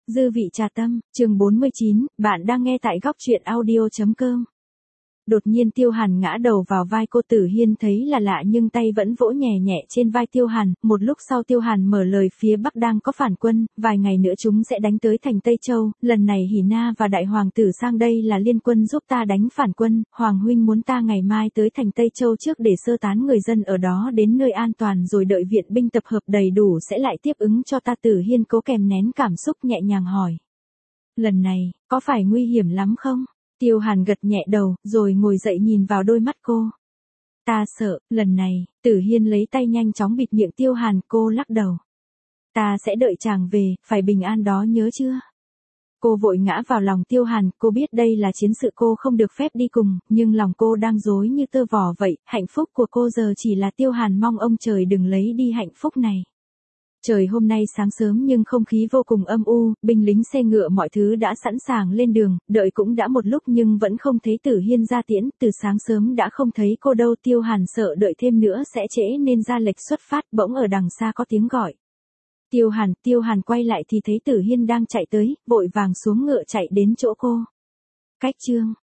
Dư vị trà tâm, chương 49, bạn đang nghe tại góc truyện audio.com. Đột nhiên Tiêu Hàn ngã đầu vào vai cô. Tử Hiên thấy là lạ nhưng tay vẫn vỗ nhẹ nhẹ trên vai Tiêu Hàn. Một lúc sau Tiêu Hàn mở lời, phía Bắc đang có phản quân, vài ngày nữa chúng sẽ đánh tới thành Tây Châu, lần này Hỉ Na và Đại Hoàng tử sang đây là liên quân giúp ta đánh phản quân, Hoàng huynh muốn ta ngày mai tới thành Tây Châu trước để sơ tán người dân ở đó đến nơi an toàn rồi đợi viện binh tập hợp đầy đủ sẽ lại tiếp ứng cho ta. Tử Hiên cố kèm nén cảm xúc nhẹ nhàng hỏi. Lần này, có phải nguy hiểm lắm không? Tiêu Hàn gật nhẹ đầu, rồi ngồi dậy nhìn vào đôi mắt cô. Ta sợ, lần này, Tử Hiên lấy tay nhanh chóng bịt miệng Tiêu Hàn, cô lắc đầu. Ta sẽ đợi chàng về, phải bình an đó nhớ chưa? Cô vội ngã vào lòng Tiêu Hàn, cô biết đây là chiến sự cô không được phép đi cùng, nhưng lòng cô đang rối như tơ vò vậy, hạnh phúc của cô giờ chỉ là Tiêu Hàn mong ông trời đừng lấy đi hạnh phúc này. Trời hôm nay sáng sớm nhưng không khí vô cùng âm u, binh lính xe ngựa mọi thứ đã sẵn sàng lên đường, đợi cũng đã một lúc nhưng vẫn không thấy Tử Hiên ra tiễn, từ sáng sớm đã không thấy cô đâu. Tiêu Hàn sợ đợi thêm nữa sẽ trễ nên ra lệch xuất phát, bỗng ở đằng xa có tiếng gọi. Tiêu Hàn quay lại thì thấy Tử Hiên đang chạy tới, vội vàng xuống ngựa chạy đến chỗ cô. Cách chương